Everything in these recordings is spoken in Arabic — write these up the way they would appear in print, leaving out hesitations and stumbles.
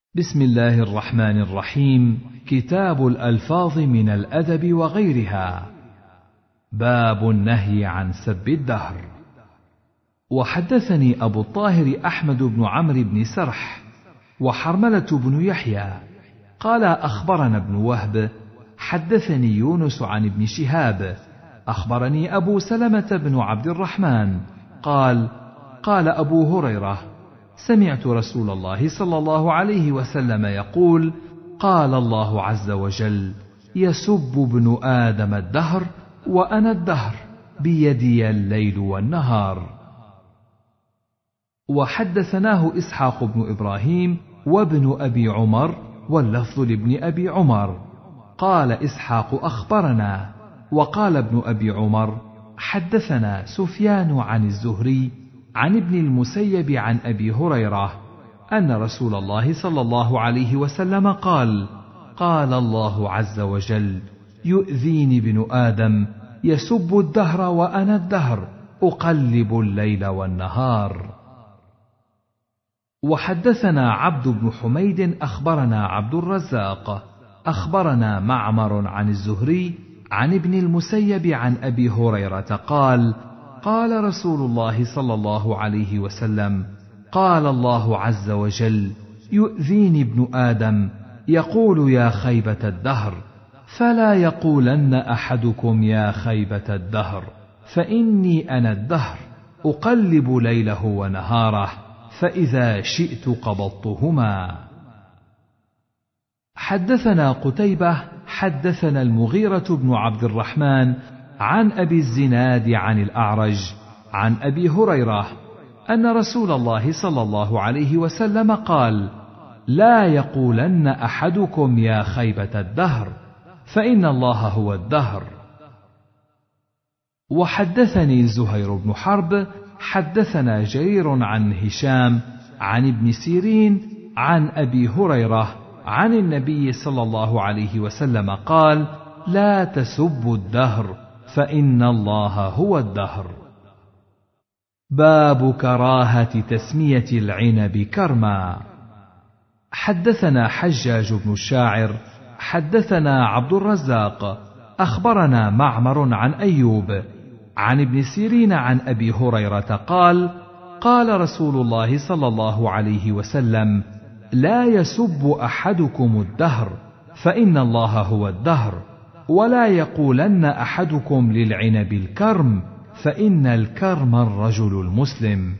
بسم الله الرحمن الرحيم. كتاب الألفاظ من الأدب وغيرها. باب النهي عن سب الدهر. وحدثني أبو الطاهر أحمد بن عمرو بن سرح وحرملة بن يحيى قال أخبرنا ابن وهب حدثني يونس عن ابن شهاب أخبرني أبو سلمة بن عبد الرحمن قال أبو هريرة: سمعت رسول الله صلى الله عليه وسلم يقول: قال الله عز وجل: يسب ابن آدم الدهر وأنا الدهر بيدي الليل والنهار. وحدثناه إسحاق بن إبراهيم وابن أبي عمر واللفظ لابن أبي عمر. قال إسحاق أخبرنا، وقال ابن أبي عمر حدثنا سفيان عن الزهري عن ابن المسيب عن أبي هريرة أن رسول الله صلى الله عليه وسلم قال: قال الله عز وجل: يؤذيني ابن آدم يسب الدهر وأنا الدهر أقلب الليل والنهار. وحدثنا عبد بن حميد أخبرنا عبد الرزاق أخبرنا معمر عن الزهري عن ابن المسيب عن أبي هريرة قال: قال رسول الله صلى الله عليه وسلم: قال الله عز وجل: يؤذيني ابن آدم يقول يا خيبة الدهر، فلا يقولن أحدكم يا خيبة الدهر، فإني أنا الدهر أقلب ليله ونهاره، فإذا شئت قبضتهما. حدثنا قتيبة حدثنا المغيرة بن عبد الرحمن عن أبي الزناد عن الأعرج عن أبي هريرة أن رسول الله صلى الله عليه وسلم قال: لا يقولن أحدكم يا خيبة الدهر، فإن الله هو الدهر. وحدثني زهير بن حرب حدثنا جرير عن هشام عن ابن سيرين عن أبي هريرة عن النبي صلى الله عليه وسلم قال: لا تسبوا الدهر، فإن الله هو الدهر. باب كراهة تسمية العنب كرما. حدثنا حجاج بن الشاعر حدثنا عبد الرزاق أخبرنا معمر عن أيوب عن ابن سيرين عن أبي هريرة قال: قال رسول الله صلى الله عليه وسلم: لا يسب أحدكم الدهر، فإن الله هو الدهر، ولا يقولن أحدكم للعنب الكرم، فإن الكرم الرجل المسلم.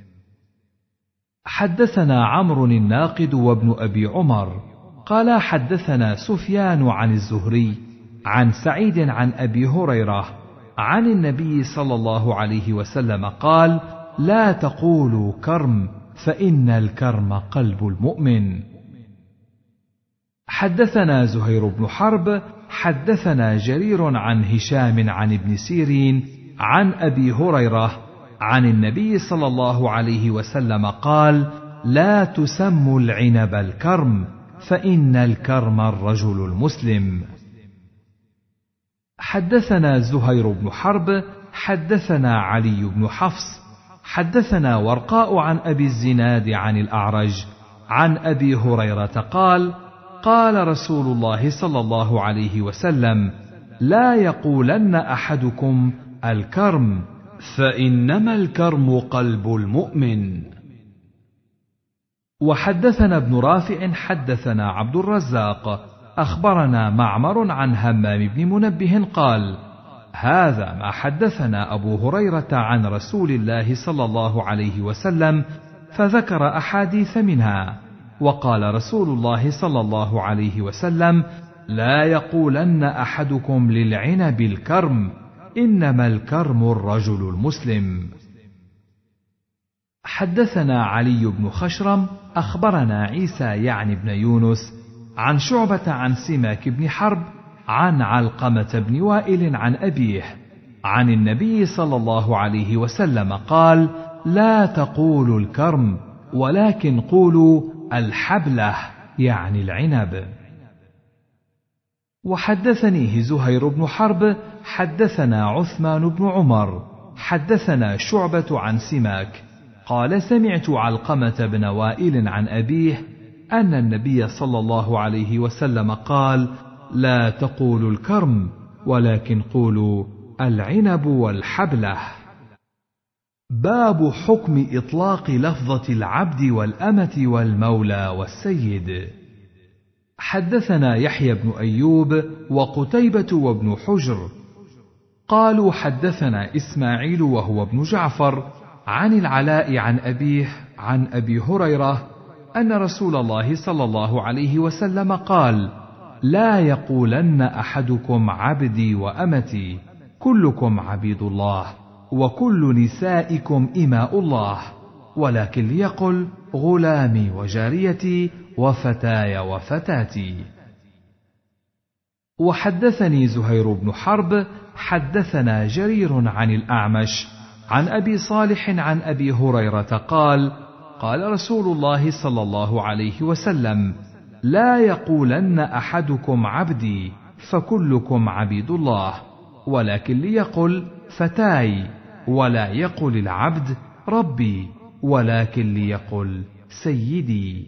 حدثنا عمرو الناقد وابن أبي عمر قال حدثنا سفيان عن الزهري عن سعيد عن أبي هريرة عن النبي صلى الله عليه وسلم قال: لا تقولوا كرم، فإن الكرم قلب المؤمن. حدثنا زهير بن حرب حدثنا جرير عن هشام عن ابن سيرين عن أبي هريرة عن النبي صلى الله عليه وسلم قال: لا تسموا العنب الكرم، فإن الكرم الرجل المسلم. حدثنا زهير بن حرب حدثنا علي بن حفص حدثنا ورقاء عن أبي الزناد عن الأعرج عن أبي هريرة قال: قال رسول الله صلى الله عليه وسلم: لا يقولن أحدكم الكرم، فإنما الكرم قلب المؤمن. وحدثنا ابن رافع حدثنا عبد الرزاق أخبرنا معمر عن همام بن منبه قال: هذا ما حدثنا أبو هريرة عن رسول الله صلى الله عليه وسلم، فذكر أحاديث منها. وقال رسول الله صلى الله عليه وسلم: لا يقولن أحدكم للعنب الكرم، إنما الكرم الرجل المسلم. حدثنا علي بن خشرم أخبرنا عيسى يعني بن يونس عن شعبة عن سماك بن حرب عن علقمة بن وائل عن أبيه عن النبي صلى الله عليه وسلم قال: لا تقولوا الكرم، ولكن قولوا الحبلة، يعني العنب. وحدثنيه زهير بن حرب حدثنا عثمان بن عمر حدثنا شعبة عن سماك قال: سمعت علقمة بن وائل عن أبيه أن النبي صلى الله عليه وسلم قال: لا تقولوا الكرم ولكن قولوا العنب والحبلة. باب حكم إطلاق لفظة العبد والأمة والمولى والسيد. حدثنا يحيى بن أيوب وقتيبة وابن حجر قالوا حدثنا إسماعيل وهو ابن جعفر عن العلاء عن أبيه عن أبي هريرة أن رسول الله صلى الله عليه وسلم قال: لا يقولن أحدكم عبدي وأمتي، كلكم عبيد الله وكل نسائكم إماء الله، ولكن ليقل غلامي وجاريتي وفتاي وفتاتي. وحدثني زهير بن حرب حدثنا جرير عن الأعمش عن أبي صالح عن أبي هريرة قال: قال رسول الله صلى الله عليه وسلم: لا يقولن أحدكم عبدي، فكلكم عبيد الله، ولكن ليقل فتاي، ولا يقل العبد ربي، ولكن ليقل سيدي.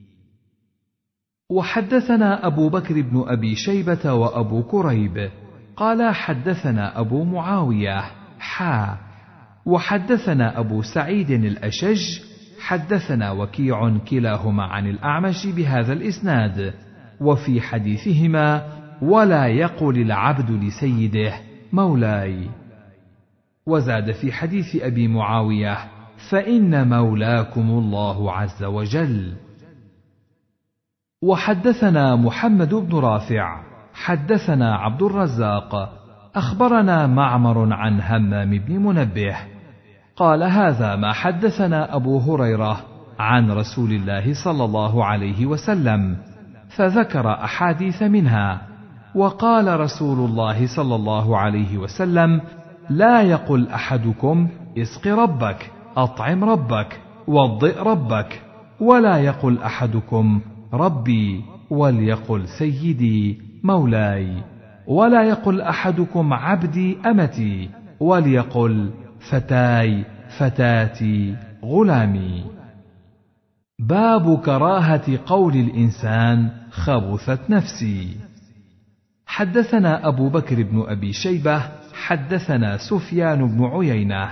وحدثنا أبو بكر بن أبي شيبة وأبو كريب قال حدثنا أبو معاوية وحدثنا أبو سعيد الأشج حدثنا وكيع كلاهما عن الأعمش بهذا الإسناد، وفي حديثهما: ولا يقل العبد لسيده مولاي. وزاد في حديث أبي معاوية: فإن مولاكم الله عز وجل. وحدثنا محمد بن رافع حدثنا عبد الرزاق أخبرنا معمر عن همام بن منبه قال: هذا ما حدثنا أبو هريرة عن رسول الله صلى الله عليه وسلم، فذكر أحاديث منها. وقال رسول الله صلى الله عليه وسلم: لا يقل أحدكم اسق ربك، أطعم ربك، وضئ ربك، ولا يقل أحدكم ربي، وليقل سيدي مولاي، ولا يقل أحدكم عبدي أمتي، وليقل فتاي فتاتي غلامي. باب كراهة قول الإنسان خبثت نفسي. حدثنا أبو بكر بن أبي شيبة حدثنا سفيان بن عيينة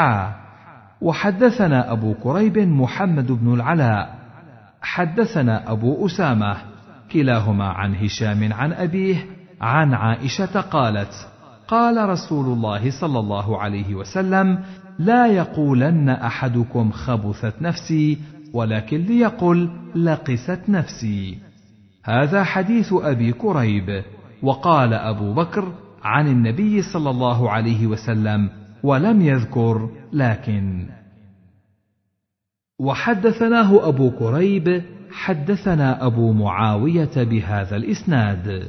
وحدثنا أبو كريب محمد بن العلاء حدثنا أبو أسامة كلاهما عن هشام عن أبيه عن عائشة قالت: قال رسول الله صلى الله عليه وسلم: لا يقولن أحدكم خبثت نفسي، ولكن ليقل لقست نفسي. هذا حديث أبي كريب. وقال أبو بكر عن النبي صلى الله عليه وسلم، ولم يذكر لكن. وحدثناه أبو كريب حدثنا أبو معاوية بهذا الإسناد.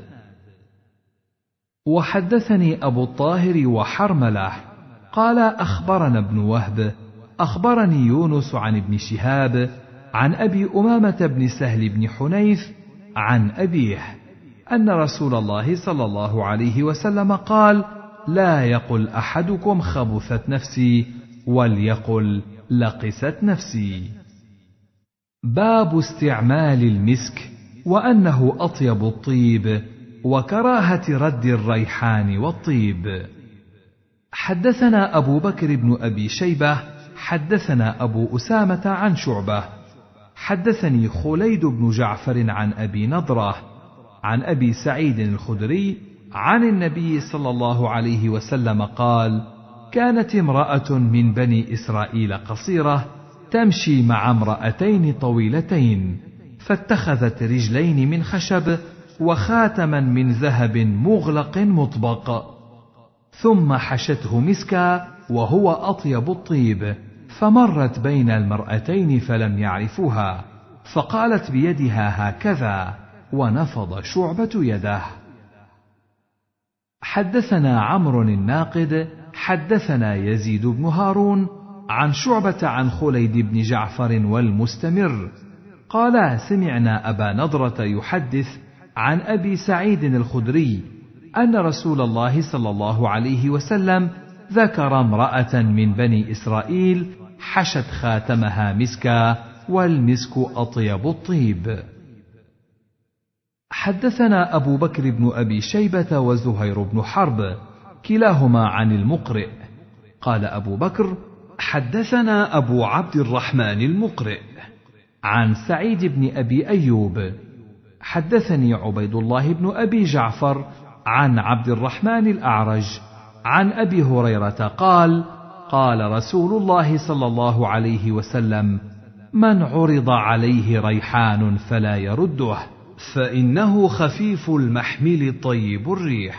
وحدثني أبو الطاهر وحرملة قال: أخبرنا ابن وهب أخبرني يونس عن ابن شهاب عن أبي أمامة بن سهل بن حنيف عن أبيه أن رسول الله صلى الله عليه وسلم قال: لا يقل أحدكم خبثت نفسي، وليقل لقست نفسي. باب استعمال المسك وأنه أطيب الطيب، وكراهة رد الريحان والطيب. حدثنا أبو بكر بن أبي شيبة حدثنا أبو أسامة عن شعبة حدثني خليد بن جعفر عن أبي نضرة عن أبي سعيد الخدري عن النبي صلى الله عليه وسلم قال: كانت امرأة من بني إسرائيل قصيرة تمشي مع امرأتين طويلتين، فاتخذت رجلين من خشب وخاتما من ذهب مغلق مطبق، ثم حشته مسكا وهو أطيب الطيب، فمرت بين المرأتين فلم يعرفوها، فقالت بيدها هكذا، ونفض شعبة يده. حدثنا عمرو الناقد حدثنا يزيد بن هارون عن شعبة عن خليد بن جعفر والمستمر قال: سمعنا أبا نضرة يحدث عن أبي سعيد الخدري أن رسول الله صلى الله عليه وسلم ذكر امرأة من بني إسرائيل حشت خاتمها مسكا والمسك أطيب الطيب. حدثنا أبو بكر بن أبي شيبة وزهير بن حرب كلاهما عن المقرئ قال أبو بكر: حدثنا أبو عبد الرحمن المقرئ عن سعيد بن أبي أيوب حدثني عبيد الله بن أبي جعفر عن عبد الرحمن الأعرج عن أبي هريرة قال: قال رسول الله صلى الله عليه وسلم: من عرض عليه ريحان فلا يرده، فإنه خفيف المحمل طيب الريح.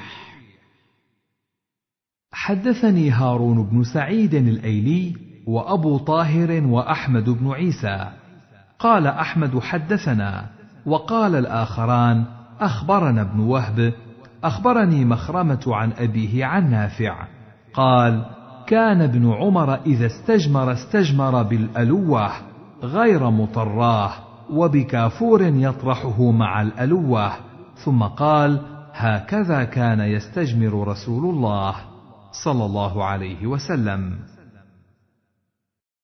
حدثني هارون بن سعيد الأيلي وأبو طاهر وأحمد بن عيسى قال أحمد: حدثنا، وقال الآخران: أخبرنا ابن وهب أخبرني مخرمة عن أبيه عن نافع قال: كان ابن عمر إذا استجمر بالألوة غير مطراه وبكافور يطرحه مع الألوة، ثم قال: هكذا كان يستجمر رسول الله صلى الله عليه وسلم.